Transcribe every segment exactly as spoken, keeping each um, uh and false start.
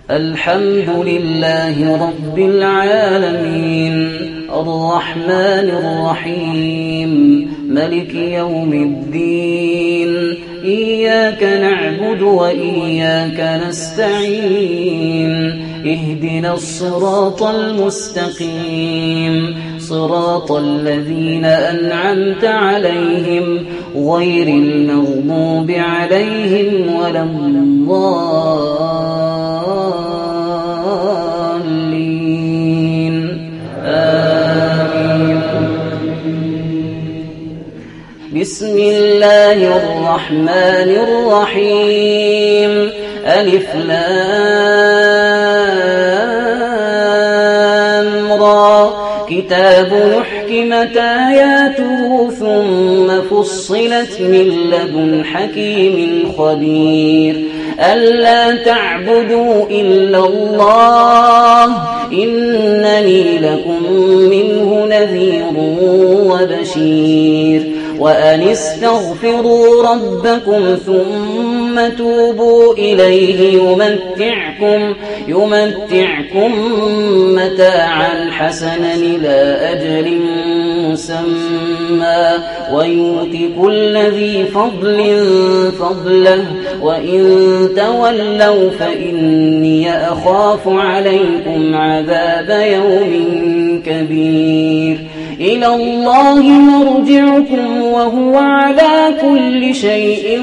الحمد لله رب العالمين الرحمن الرحيم ملك يوم الدين إياك نعبد وإياك نستعين اهدنا الصراط المستقيم صراط الذين أنعمت عليهم غير المغضوب عليهم ولا الضالين آمين. بسم الله الرحمن الرحيم ألف لام را كتاب أحكمت آياته ثم فصلت من لدن حكيم خبير ألا تعبدوا إلا الله إنني لكم منه نذير وبشير وأن استغفروا ربكم ثم توبوا إليه يمتعكم, يمتعكم متاعا حسنا إلى أجل مسمى ويؤت كل ذي فضل فضله وإن تولوا فإني أخاف عليكم عذاب يوم كبير إلى الله مرجعكم وهو على كل شيء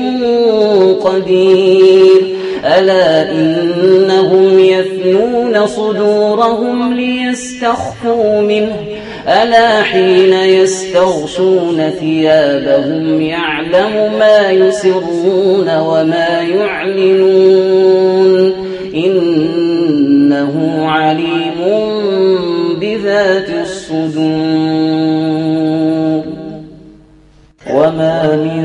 قدير ألا إنهم يثنون صدورهم ليستخفوا منه ألا حين يستغشون ثيابهم يعلم ما يسرون وما يعلنون إنه عليم بذات الصدور وما من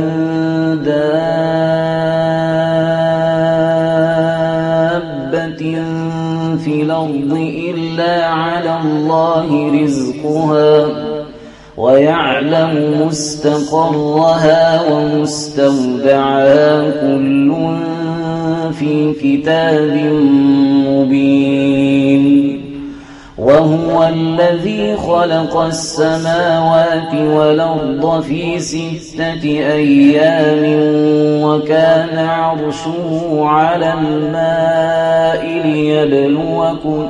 دابة في الأرض إلا على الله رزقها ويعلم مستقرها ومستودعها كل في كتاب مبين وهو الذي خلق السماوات والأرض في ستة أيام وكان عرشه على الماء ليبلوكم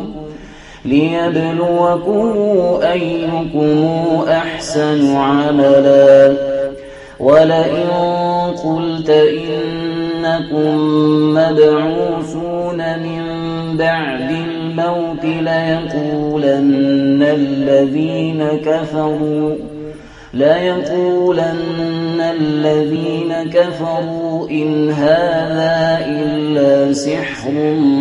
ليبلوكم أيكم أحسن عملا ولئن قلت إنكم مبعوثون من بعد الموت ليقولن الذين كفروا ليقولن الذين كفروا إن هذا إلا سحر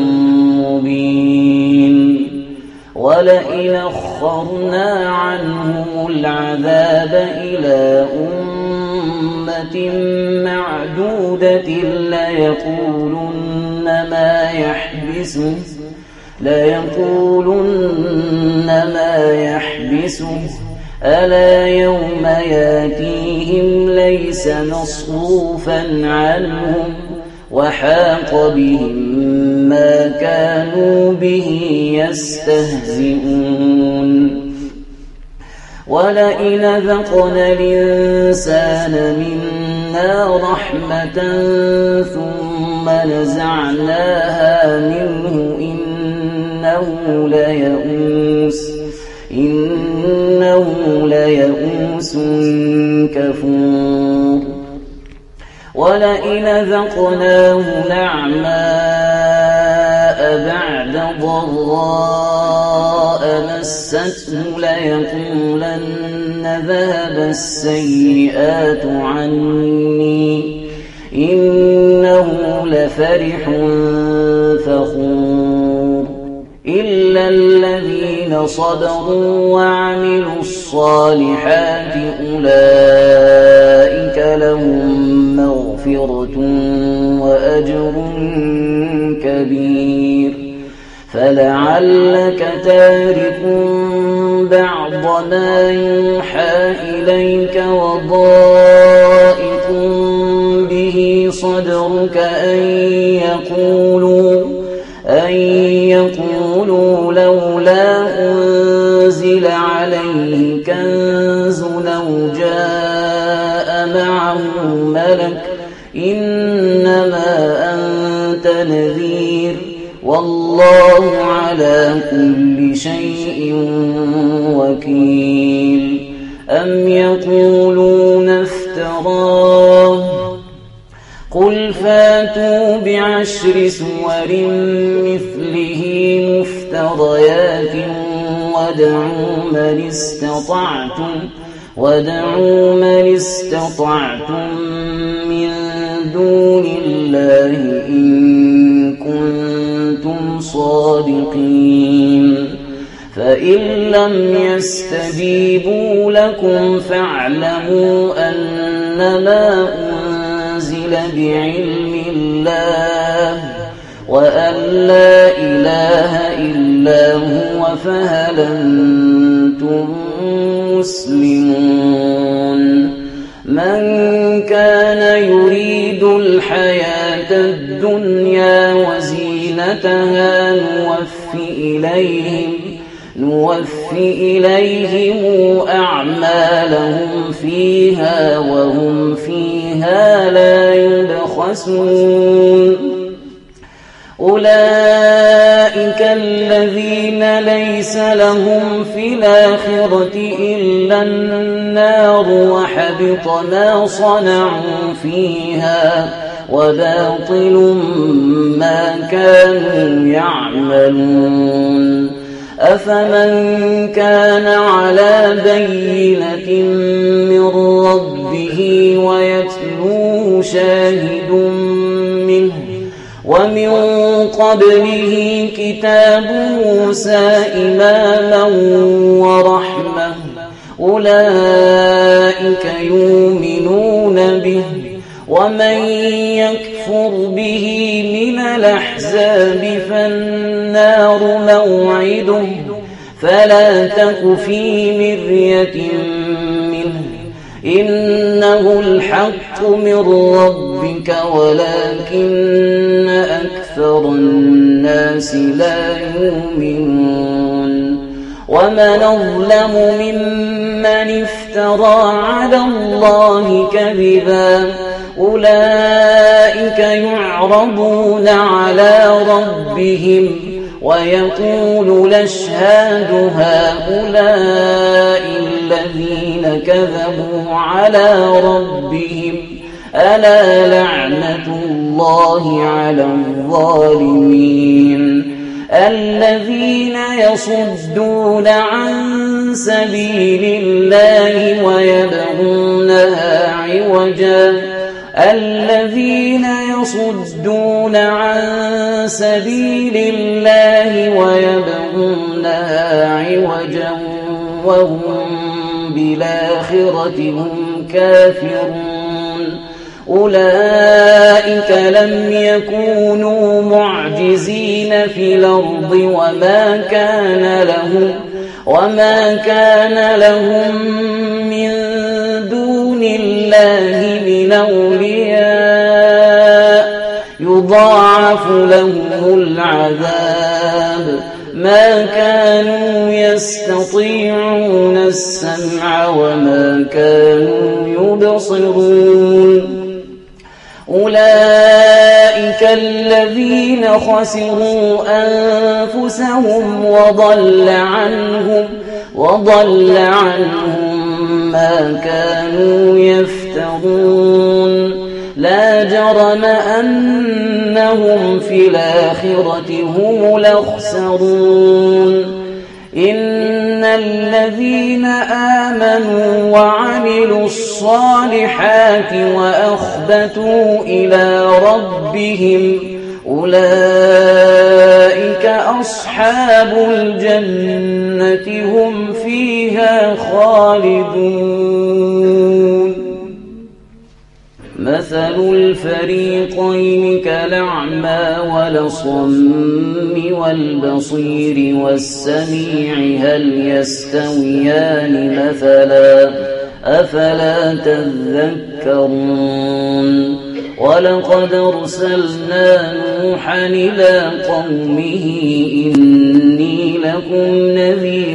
مبين ولئن أخرنا عنهم العذاب إلى أمة معدودة ليقولن ما يحبسه ليقولن ما يحبسه ألا يوم ياتيهم ليس مصروفا عنهم وحاق بهم ما كانوا به يستهزئون ولئن ذقنا الإنسان منا رحمة ثم نزعناها منه إنه ليئوس إنه ليئوس كفور ولئن ذقناه نعماء بعد ضراء مسته ليقولن ذهب السيئات عني إنه لفرح فخور إلا الذين صبروا وعملوا الصالحات أولئك لهم مغفرة وأجر كبير فلعلك تارك بعض ما يوحى إليك وضائق به صدرك أن يقولوا أن يقولوا لولا أنزل عليه كنز أو جاء معه ملك إنما أنت نذير والله على كل شيء وكيل. أم يقولون افتراه قل فاتوا بعشر سور مثله مفتريات وادعوا من استطعتم وادعوا من استطعتم من دون الله إن كنتم صادقين. فإن لم يستجيبوا لكم فاعلموا أنما أنزل بعلم الله وأن لا إله إلا هو فهل أنتم مسلمون. من كان يريد الحياة الدنيا وزينتها نوفي إليهم نوفي إليهم أعمالهم فيها وهم فيها لا يبخسون. أولئك الذين ليس لهم في الآخرة إلا النار وحبط ما صنعوا فيها وباطل ما كانوا يعملون. أفمن كان على بينة من ربه ويتلوه شاهد منه ومن قبله كتاب موسى إماما ورحمة أولئك يؤمنون به ومن يكفر به من الأحزاب فالنار موعده فلا تك في مرية منه إنه الحق من ربك ولكن أكثر الناس لا يؤمنون. ومن أظلم ممن افترى على الله كذبا أولئك يعرضون على ربهم ويقول الأشهاد هؤلاء الذين كذبوا على ربهم ألا لعنة الله على الظالمين. الذين يصدون عن سبيل الله ويبغونها عوجا الذين يصدون عن سبيل الله ويبغونها عوجا وهم بالآخرة هم كافرون. أولئك لم يكونوا معجزين في الأرض وما كان لهم وما كان لهم من دون الله من أولياء يضاعف لهم العذاب ما كانوا يستطيعون السمع وما كانوا يبصرون. أولئك الذين خسروا أنفسهم وضل عنهم وضل عنهم ما كانوا يفترون. لا جرم أنهم في الآخرة هم الأخسرون. إن الذين آمنوا وعملوا الصالحات وأخبتوا إلى ربهم أولئك أصحاب الجنة هم فيها خالدون. مثل الفريقين كالأعمى والأصم والبصير والسميع هل يستويان مثلا أفلا تذكرون. ولقد أرسلنا نوحا إلى قومه إني لكم نذير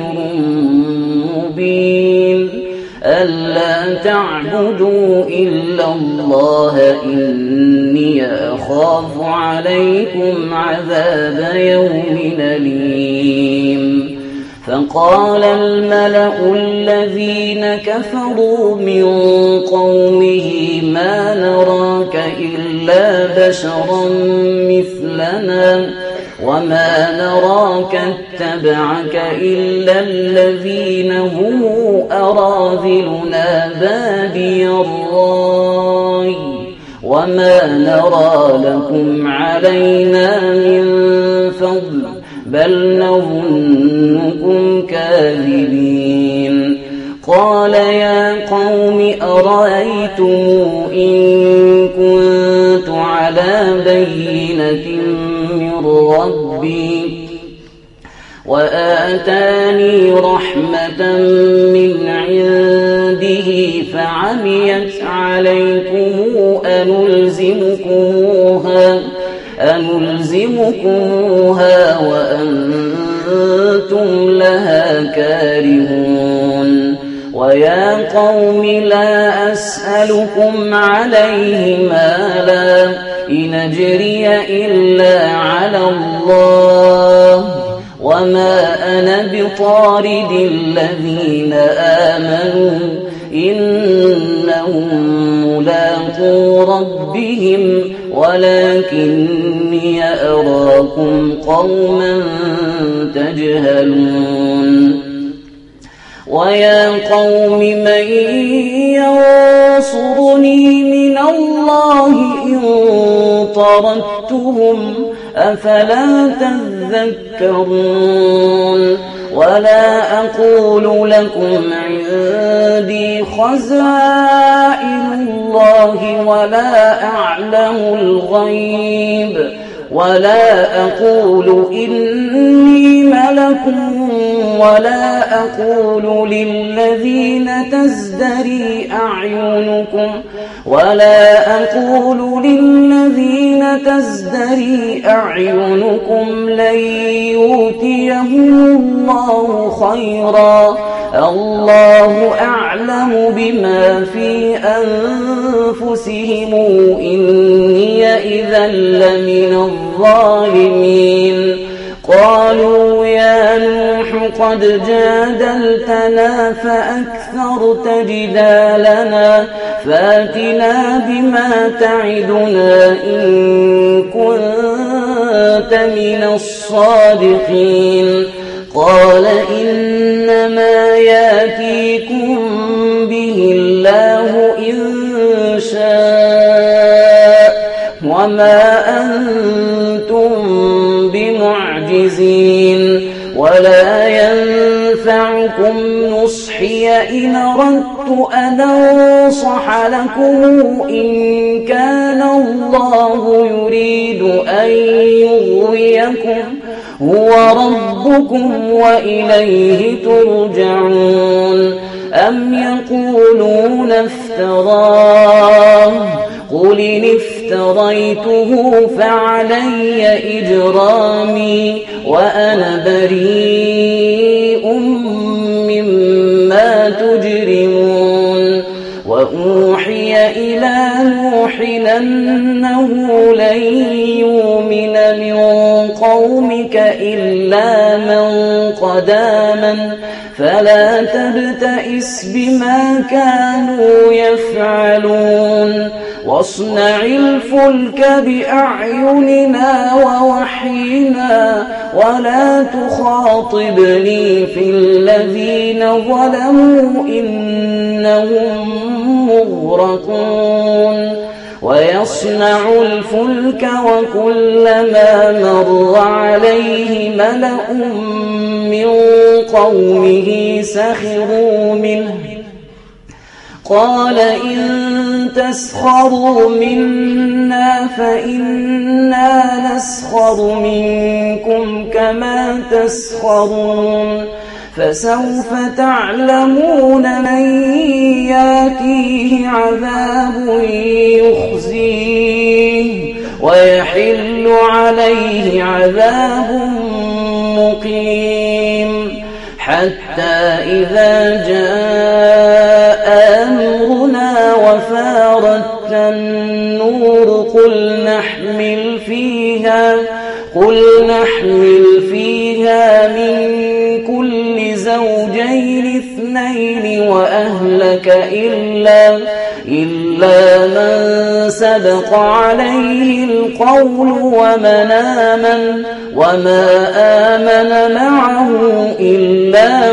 مبين ألا تعبدوا إلا الله إني أخاف عليكم عذاب يوم أليم فقال الملأ الذين كفروا من قومه ما نراك إلا بشرا مثلنا وما نراك اتبعك إلا الذين هم أراذلنا بادي الرأي وما نرى لكم علينا من فضل بل نظنكم كاذبين قال يا قوم أرأيتم إن كنت على بينة من ربي وآتاني رحمة من عنده فعميت عليكم أنلزمكموها أنلزمكموها وأنتم لها كارهون ويا قوم لا أسألكم عليه مالا إن أجري إلا على الله وما أنا بطارد الذين آمنوا إنهم ملاقو ربهم ولكني أراكم قوما تجهلون ويا قوم من ينصرني من الله إن طردتهم أفلا تذكرون ولا أقول لكم عندي خزائن الله ولا أعلم الغيب ولا أقول إني ملك ولا أقول للذين تزدري أعينكم ولا أقول للذين تزدري أعينكم لن يؤتيهم الله خيرا الله أعلم بما في أنفسهم إني إذا لمن الظالمين قالوا يا نوح قد جادلتنا فأكثرت جدالنا فاتنا بما تعدنا إن كنت من الصادقين قال إنما ياتيكم به الله إن شاء وما أنتم بمعجزين ولا ينفعكم نصحي إن أردت أن أنصح لكم إن كان الله يريد أن يغويكم هو ربكم وإليه ترجعون أم يقولون افتراه قل إن افتريته فعلي إجرامي وأنا بريء مما تجرمون وأوحي إلى نوح أنه لن يؤمن من قومك إلا من قد آمن فلا تبتئس بما كانوا يفعلون واصنع الفلك بأعيننا ووحينا ولا تخاطبني في الذين ظلموا إنهم مغرقون ويصنع الفلك وكلما مر عليه ملأ من قومه سخروا منه قال إن تسخروا منا فإنا نسخر منكم كما تسخرون فسوف تعلمون من ياتيه عذاب يخزيه ويحل عليه عذاب مقيم حتى إذا جاء أمرنا وفارت النور قل نحمل فيها قل نحمل فيها من كل زوجين اثنين وأهلك إلا إلا من سبق عليه القول ومن آمن وما آمن معه إلا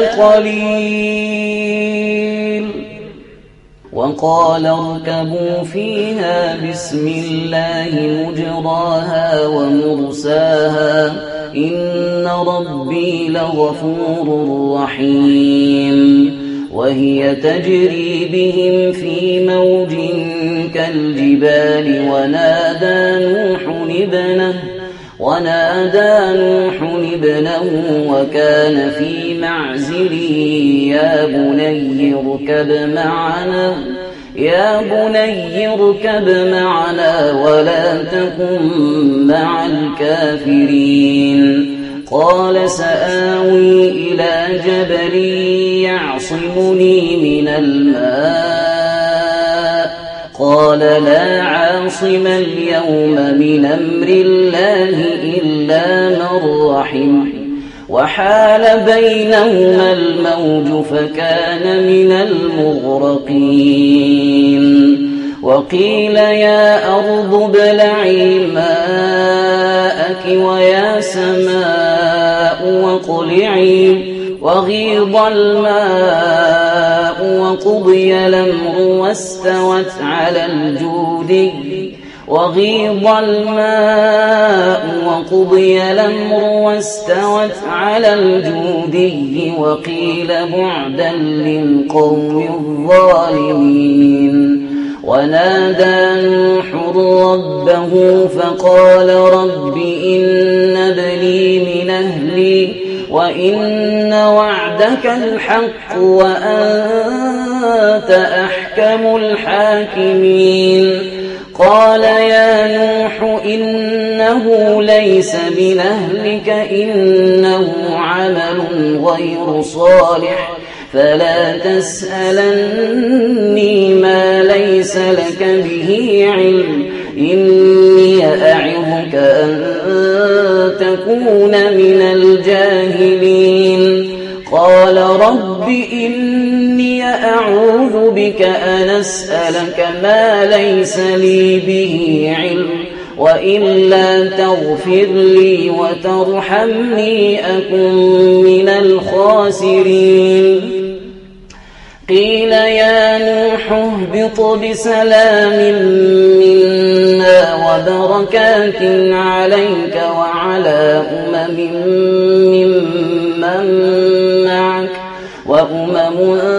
قليل. وقال اركبوا فيها بسم الله مجراها ومرساها إن ربي لغفور رحيم. وهي تجري بهم في موج كالجبال ونادى نوح ابنه ونادى نوح ابنه وكان في معزل يا بني اركب معنا يا بني اركب معنا ولا تكن مع الكافرين. قال سآوي إلى جبل يعصمني من الماء قال لا عاصم اليوم من أمر الله إلا من رحم وحال بينهما الموج فكان من المغرقين. وقيل يا أرض ابلعي ماءك ويا سماء واقلعي وغيض الماء وقضي الأمر واستوت على الجودي وغيض الماء وقضي الأمر واستوت على الجودي وقيل بعدا للقوم الظالمين. ونادى نوح ربه فقال رب إن ابني من أهلي وإن وعدك الحق وأنت أحكم الحاكمين. قال يا نوح إنه ليس من أهلك إنه عمل غير صالح فلا تسألني ما ليس لك به علم إني أعظك أن تكون من الجاهلين. قال رب إني أعوذ بك أن أسألك ما ليس لي به علم وإلا تغفر لي وترحمني أكن من الخاسرين. قيل يا نوح اهبط بسلام منا وبركات عليك وعلى أمم ممن معك وأمم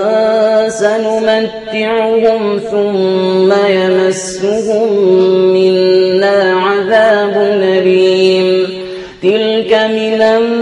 سنمتعهم ثم يمسهم منا عذاب أليم. تلك من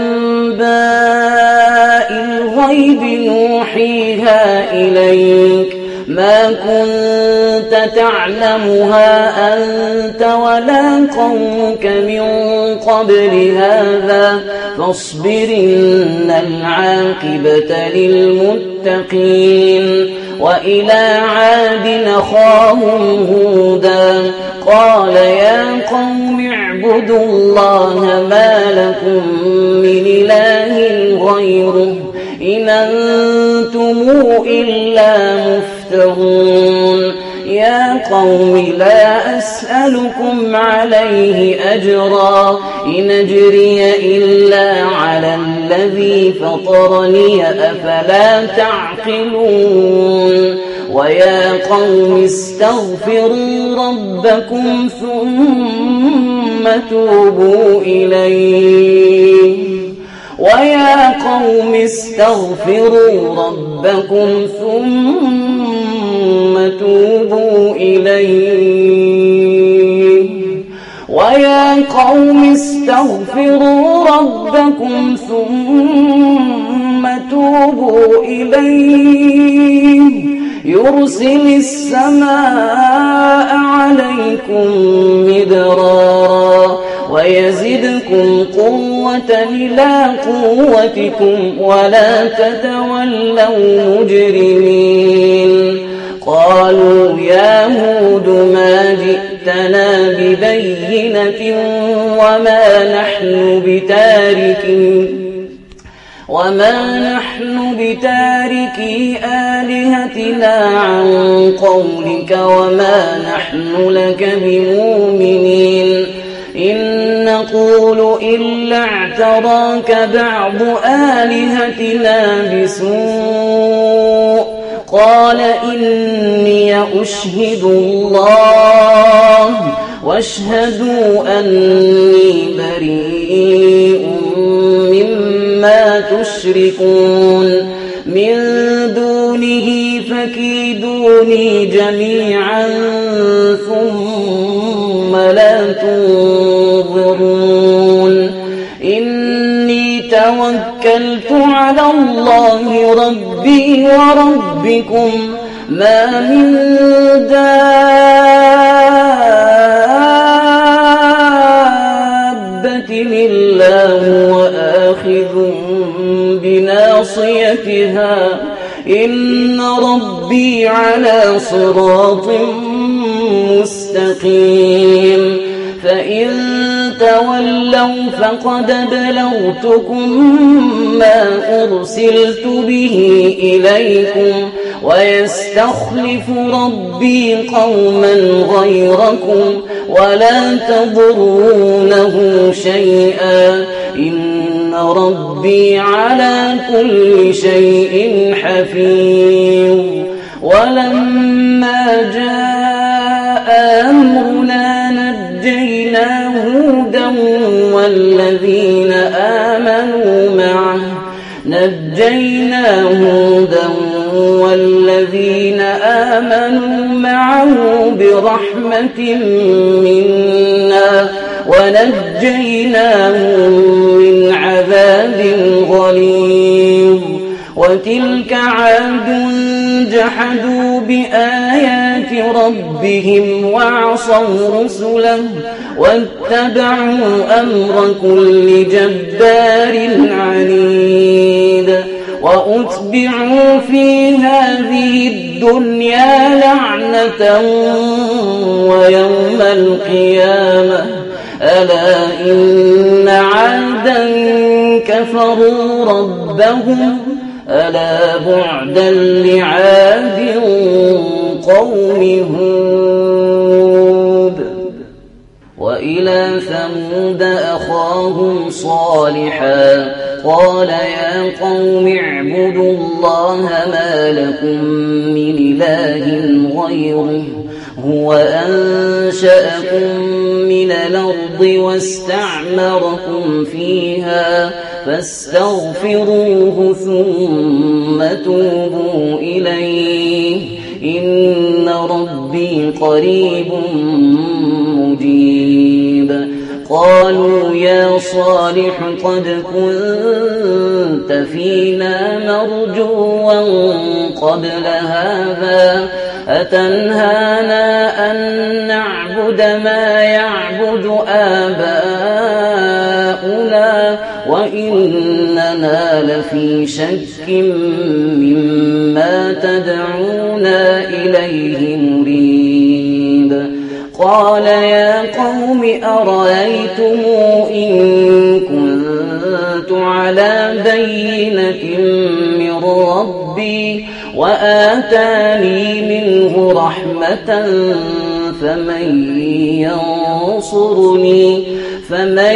أنباء الغيب نوحيها إليك ما كنت تعلمها أنت ولا قومك من قبل هذا فاصبر إن العاقبة للمتقين. وإلى عاد أخاهم هودا قال يا قوم اعبدوا الله ما لكم من إله غيره إن أنتم إلا مفترون. يا قوم لا أسألكم عليه أجرا إن أجري إلا على الذي فطرني أفلا تعقلون. ويا قوم استغفروا ربكم ثم توبوا إليه ويا قوم استغفروا ربكم ثم توبوا إليه ويا قوم استغفروا ربكم ثم توبوا إليه يرسل السماء عليكم مدرارا ويزدكم قوة إلى قوتكم ولا تتولوا مجرمين. قالوا يا هود ما جئتنا ببينة وما نحن بتاركين وما نحن بتاركي آلهتنا عن قولك وما نحن لك بمؤمنين. إن نقول إلا اعتراك بعض آلهتنا بسوء. قال إني أشهد الله واشهدوا أني بريء مما تشركون من دونه فكيدوني جميعا ثم لا تنظرون. إني توكلت على الله ربي وربكم ما من دابة إلا هو آخذ بناصيتها إن ربي على صراط مستقيم. فإن تولوا فقد بلغتكم ما أرسلت به إليكم ويستخلف ربي قوما غيركم ولا تضرونه شيئا إن ربي على كل شيء حفيظ. ولما جاء أمرنا نجينا هودا والذين آمنوا معه نجينا هودا والذين آمنوا معه برحمة منا ونجيناهم من عذاب غليظ. وتلك عاد جحدوا بآيات ربهم وعصوا رسله واتبعوا أمر كل جبار عنيد. وأتبعوا في هذه الدنيا لعنة ويوم القيامة ألا إن عادا كفروا ربهم ألا بعدا لعاد قوم هود. وإلى ثمود أخاهم صالحا قال يا قوم اعبدوا الله ما لكم من إله غيره هو أنشأكم من الأرض واستعمركم فيها فاستغفروه ثم توبوا إليه إن ربي قريب مجيب. قالوا يا صالح قد كنت فينا مرجوا قبل هذا أتنهانا أن نعبد ما يعبد آباؤنا وإننا لفي شك مما تدعونا إليه مريب. قال يا قوم أرأيتم إن كنت على بينة من ربي وآتاني منه رحمة فمن ينصرني فمن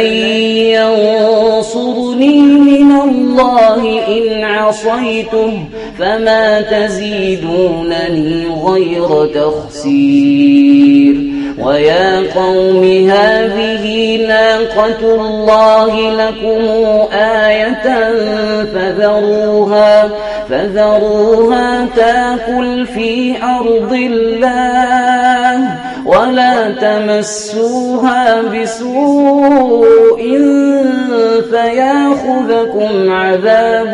ينصرني من الله إن عصيته فما تزيدونني غير تخسير. ويا قوم هذه ناقة الله لكم آية فذروها فذروها تاكل في أرض الله ولا تمسوها بسوء فياخذكم عذاب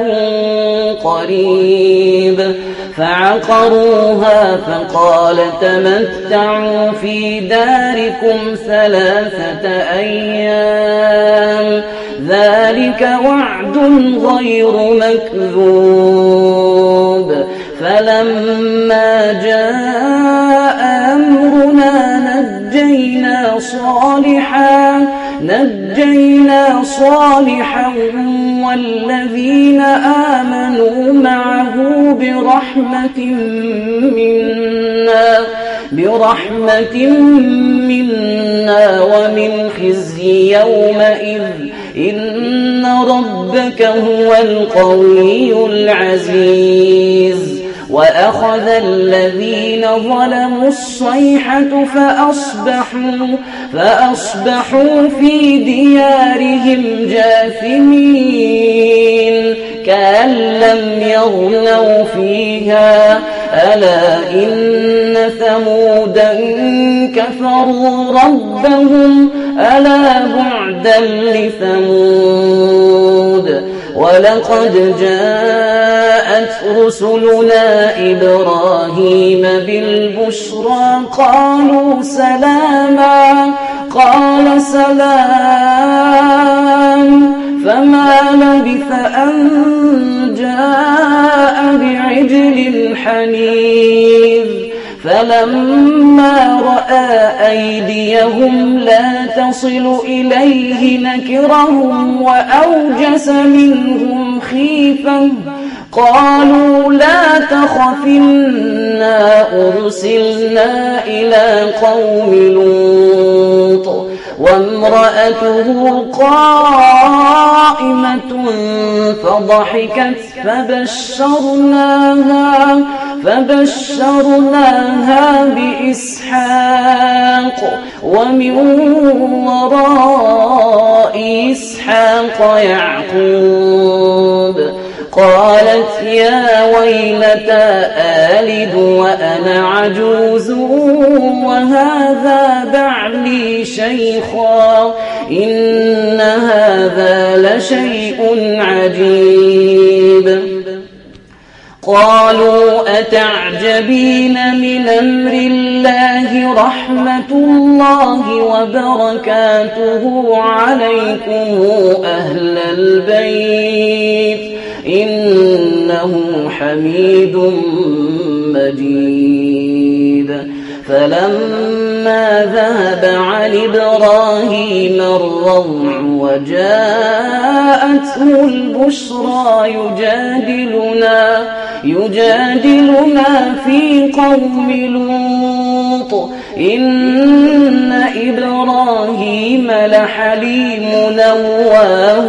قريب فعقروها فقال تمتعوا في داركم ثلاثة أيام ذلك وعد غير مكذوب فلما جاء أمرنا نجينا صالحا نجينا صالحا والذين آمنوا معه برحمة منا برحمة منا ومن خزي يومئذ إن ربك هو القوي العزيز وأخذ الذين ظلموا الصيحة فأصبحوا فأصبحوا في ديارهم جاثمين كأن لم يغنوا فيها ألا إن ثمودا كفروا ربهم ألا بعدا لثمود ولقد جاءت رسلنا إبراهيم بالبشرى قالوا سلاما قال سلام فما لبث أن جاء بعجل حنيذ فلما رأى أيديهم لا تصل إليه نكرهم وأوجس منهم خيفة قالوا لا تخف إنا أرسلنا إلى قوم لوط وامرأته قائمة فضحكت فبشرناها فبشرناها بإسحاق ومن وراء إسحاق يعقوب قالت يا ويلتى آلد وأنا عجوز وهذا بعلي شيخا إن هذا لشيء عجيب قالوا أتعجبين من أمر الله رحمة الله وبركاته عليكم أهل البيت إنه حميد مجيد فلما ذهب عن إبراهيم الروع وجاءته البشرى يجادلنا يجادلنا في قوم لوط إن إبراهيم لحليم أواه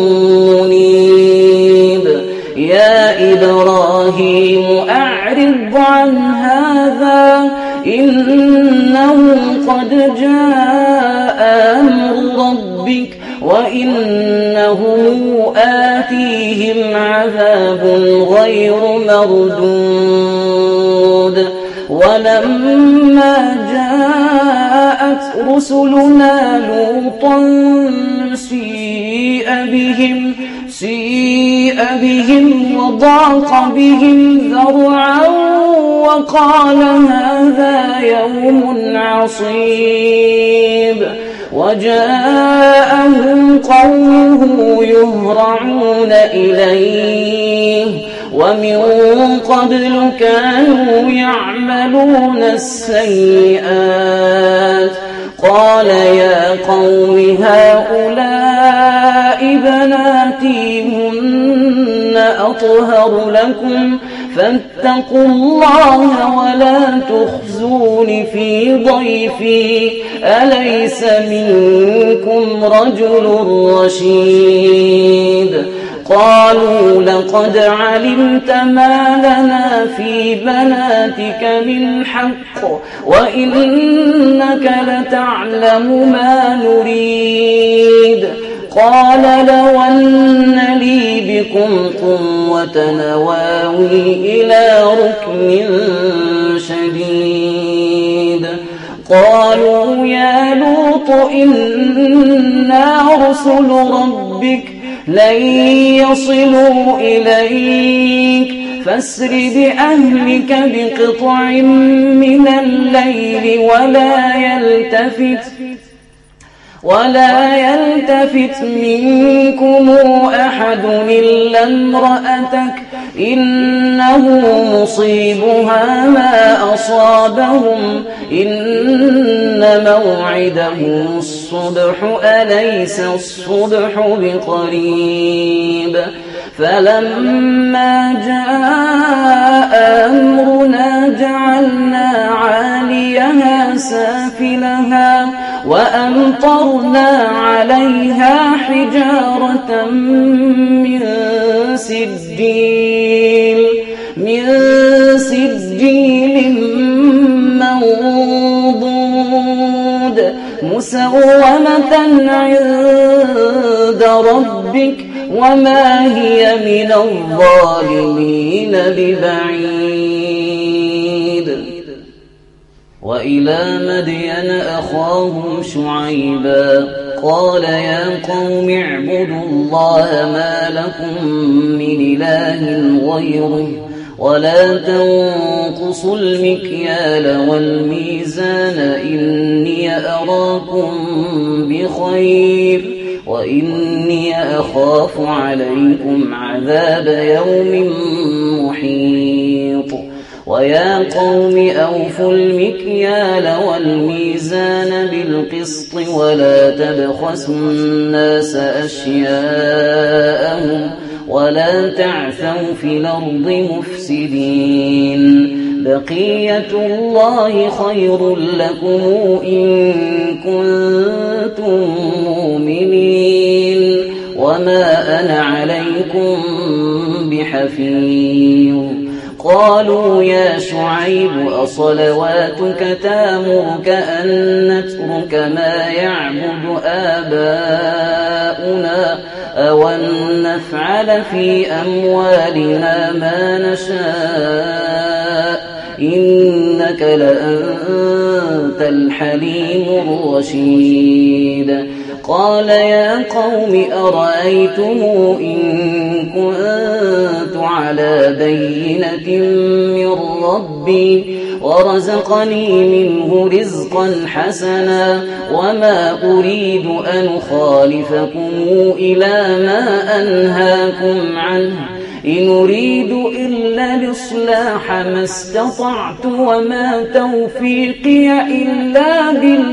منيب يا إبراهيم أعرض عن هذا إنه قد جاء أمر ربك وإنه آتيهم عذاب غير مردود ولما جاءت رسلنا لوطا سيء بهم سيء بهم وضاق بهم ذرعا وقال هذا يوم عصيب وجاءهم قومه يهرعون إليه ومن قبل كانوا يعملون السيئات قال يا قوم هؤلاء بناتي هن أطهر لكم فاتقوا الله ولا تخزون في ضيفي أليس منكم رجل رشيد قالوا لقد علمت ما لنا في بناتك من حق وإنك لتعلم ما نريد قال لو أن لي بكم قوة نواوي إلى ركن شديد قالوا يا لوط إنا رسل ربك لن يصلوا إليك فاسر بأهلك بقطع من الليل ولا يلتفت ولا يلتفت منكم أحد إلا امرأتك إنه مصيبها ما أصابهم إن موعدهم الصبح أليس الصبح بقريب فلما جاء أمرنا جعلنا عاليها سافلها وأمطرنا عليها حجارة من سجيل من سجيل منضود مسومة عند ربك وما هي من الظالمين ببعيد. وإلى مدين أخاهم شعيبا قال يا قوم اعبدوا الله ما لكم من إله غيره ولا تنقصوا المكيال والميزان إني أراكم بخير وإني أخاف عليكم عذاب يوم محيط. ويا قوم أوفوا المكيال والميزان بالقسط ولا تبخسوا الناس أشياءهم ولا تعثوا في الأرض مفسدين بقية الله خير لكم إن كنتم مؤمنين وما أنا عليكم بحفيظ. قالوا يا شعيب أصلواتك تامرك أن نترك ما يعبد آباؤنا أو أن نفعل في أموالنا ما نشاء إنك لأنت الحليم الرشيد. قال يا قوم أرأيتم إن كنت على بينة من ربي ورزقني منه رزقا حسنا وما أريد أن أخالفكم إلى ما أنهاكم عنه إن أريد إلا الإصلاح ما استطعت وما توفيقي إلا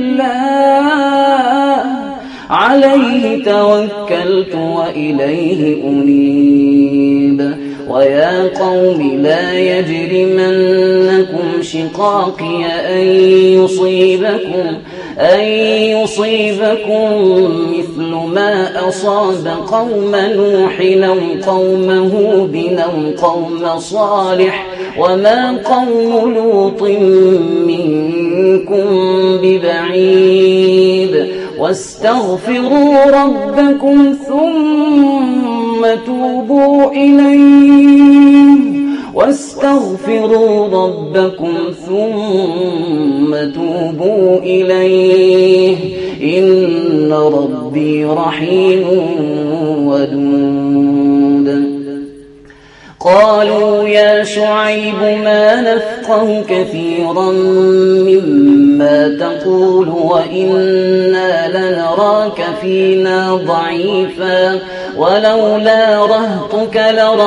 بالله عليه توكلت وإليه أنيب. ويا قوم لا يجرمنكم شقاقي أن يصيبكم أن يصيبكم مثل ما أصاب قوم نوح أو قوم هود أو قوم صالح وما قوم لوط منكم ببعيد. واستغفروا ربكم ثم توبوا إليه واستغفروا ربكم ثم توبوا إليه إن ربي رحيم ودود. قالوا يا شعيب ما نفقه كثيرا مما تقول وإنا لنراك فينا ضعيفا ولولا رهطك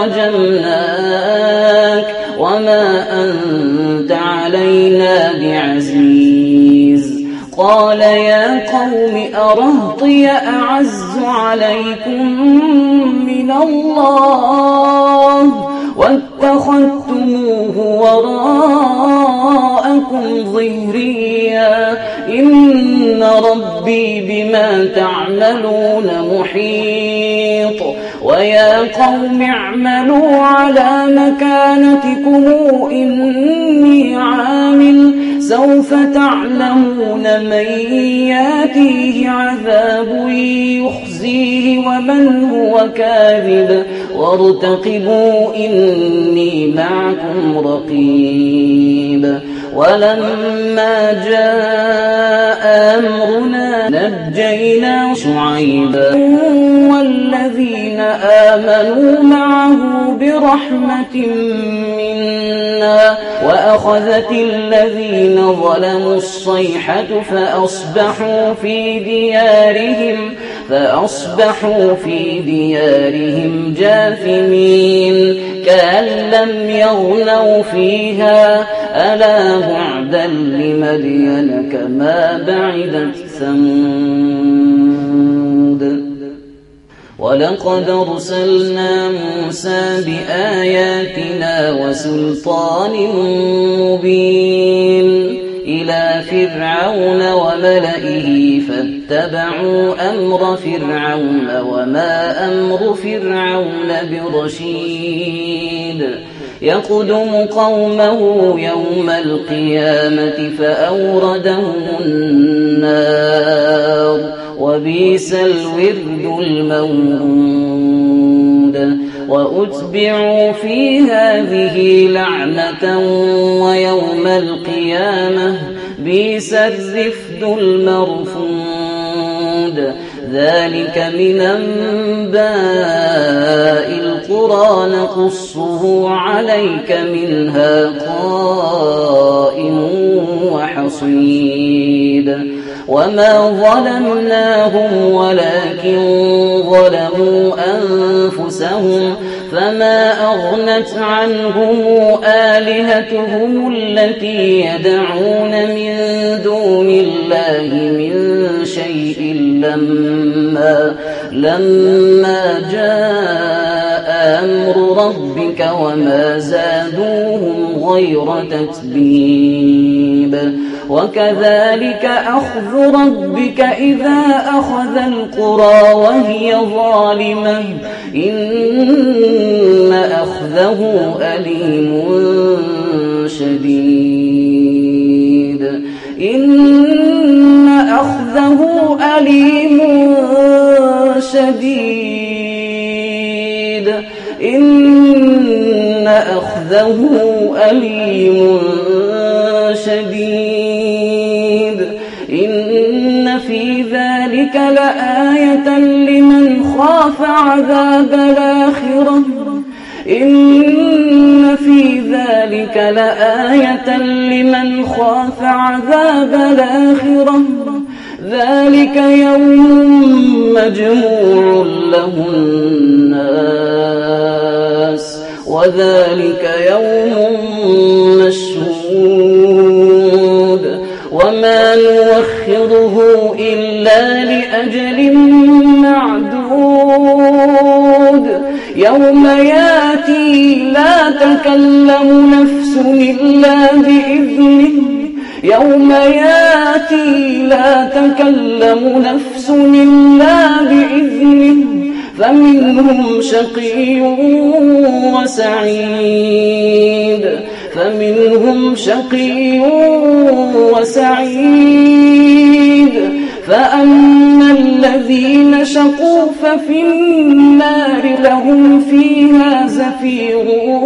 لرجمناك وما أنت علينا بعزيز. قال يا قوم أرهطي أعز عليكم من الله واتخذتموه وراءكم ظهريا إن ربي بما تعملون محيط. ويا قوم اعملوا على مكانتكم إني عامل سوف تعلمون من ياتيه عذاب يخزيه ومن هو كاذب وارتقبوا إني معكم رقيب. ولما جاء أمرنا نجينا شعيبا والذين آمنوا معه برحمة منا وأخذت الذين ظلموا الصيحة فأصبحوا في ديارهم فأصبحوا في ديارهم جاثمين كأن لم يغنوا فيها ألا بعدا لمدين كما بعدت ثمود. ولقد أرسلنا موسى بآياتنا وسلطان مبين إلى فرعون وملئه فاتبعوا أمر فرعون وما أمر فرعون برشيد. يقدم قومه يوم القيامة فأوردهم النار وبئس الورد المورود. وأتبعوا في هذه لعنة ويوم القيامة بئس الرفد المرفود. ذلك من أنباء القرى نقصه عليك منها قائم وحصيد. وما ظلمناهم ولكن ظلموا أنفسهم فما أغنت عنهم آلهتهم التي يدعون من دون الله من شيء لما, لما جاء أمر ربك وما زادوهم غير تتبيب. وكذلك أخذ ربك إذا أخذ القرى وهي ظالمة إن أخذه أليم شديد. إن أخذه أليم شديد. إن أخذه أليم شديد. إن في ذلك لآية لمن خاف عذاب الآخرة. إن في ذلك لآية لمن خاف عذاب الآخرة. ذلك يوم مجموع له الناس وذلك يوم مشهود. وما نوخره إلا لأجل معدود. يوم ياتي لا تكلم نفس إلا بإذنه. يوم ياتي لا تكلم نفس إلا بإذنه فمنهم شقي وسعيد. فمنهم شقي وسعيد. فأما الذين شقوا ففي النار لهم فيها زفير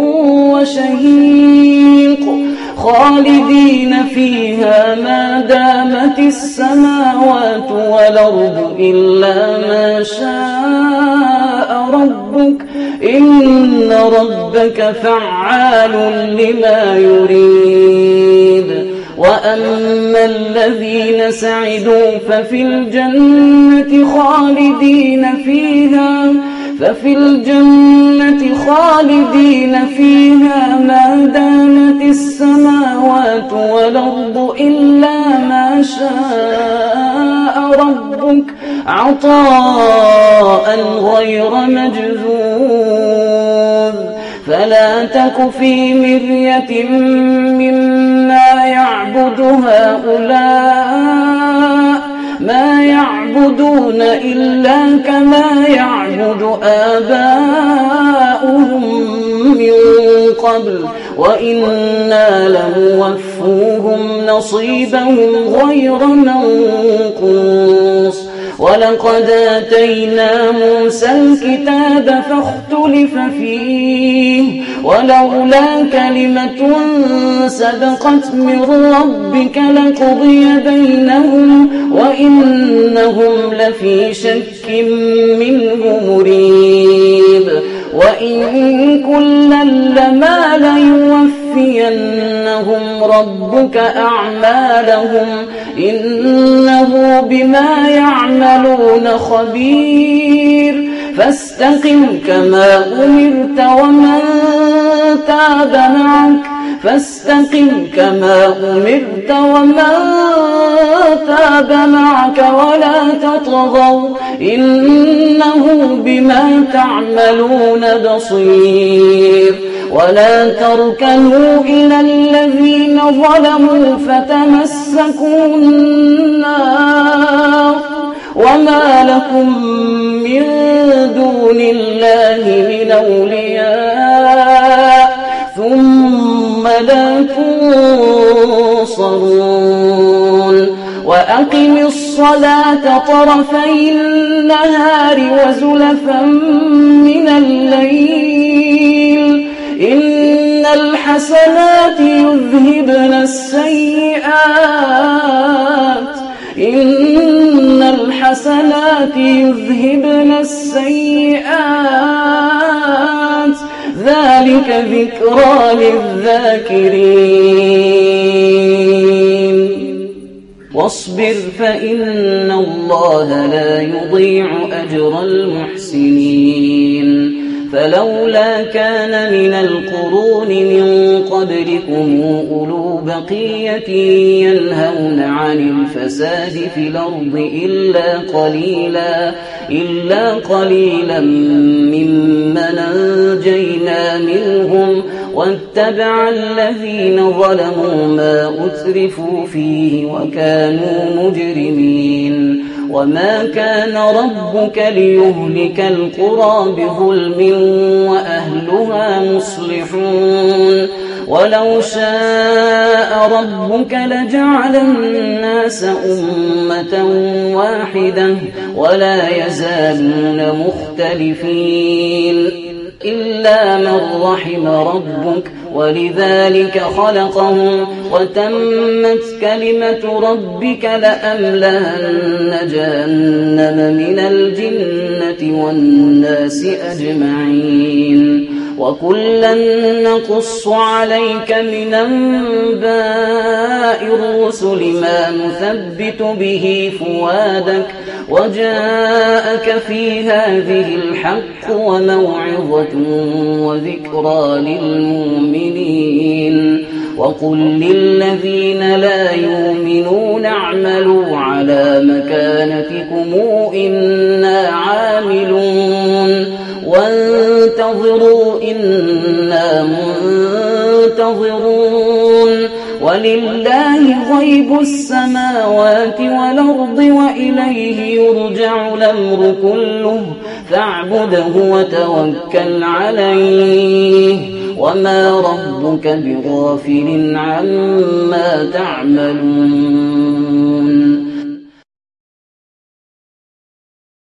وشهيق خالدين فيها ما دامت السماوات والأرض إلا ما شاء ربك إن ربك فعال لما يريد. وأما الذين سعدوا ففي الجنة خالدين فيها ففي الجنة خالدين فيها ما دامت السماوات والأرض إلا ما شاء ربك عطاء غير مجذوذ. فلا تك في مرية مما يعبد هؤلاء ما يعبدون إلا كما يعبد آباؤهم من قبل وإنا لموفوهم نصيبهم غير منقوص. ولقد آتينا موسى الكتاب فاختلف فيه ولولا كلمة سبقت من ربك لقضي بينهم وإنهم لفي شك منه مريب. وإن كلا لما ليوفينهم ربك أعمالهم إنه بما يعملون خبير. فاستقم كما أمرت ومن تاب معك فاستقم كما أمرت ومن تاب معك ولا تطغوا إنه بما تعملون بصير. ولا تركنوا إلى الذين ظلموا فتمسكوا النار وما لكم من دون الله من أولياء ثم لا تنصرون. وأقم الصلاة طرفي النهار وزلفا من الليل إن الحسنات يذهبن السيئات إن الحسنات يذهبن السيئات ذلك ذكرى للذاكرين. واصبر فإن الله لا يضيع أجر المحسنين. فلولا كان من القرون من قبلكم أولو بقية ينهون عن الفساد في الأرض إلا قليلا إلا قليلا ممن أنجينا منهم واتبع الذين ظلموا ما أترفوا فيه وكانوا مجرمين. وما كان ربك ليهلك القرى بظلم وأهلها مصلحون. ولو شاء ربك لجعل الناس أمة واحدة ولا يزالون مختلفين إلا من رحم ربك ولذلك خلقهم وتمت كلمة ربك لأملأن جهنم من الجنة والناس أجمعين. وكلا نقص عليك من أنباء الرسل ما نثبت به فؤادك وجاءك في هذه الحق وموعظة وذكرى للمؤمنين. وقل للذين لا يؤمنون اعملوا على مكانتكم إنا عاملون وانتظروا إنا منتظرون. ولله غيب السماوات والأرض وإليه يرجع الأمر كله فاعبده وتوكل عليه وما ربك بغافل عما تعملون.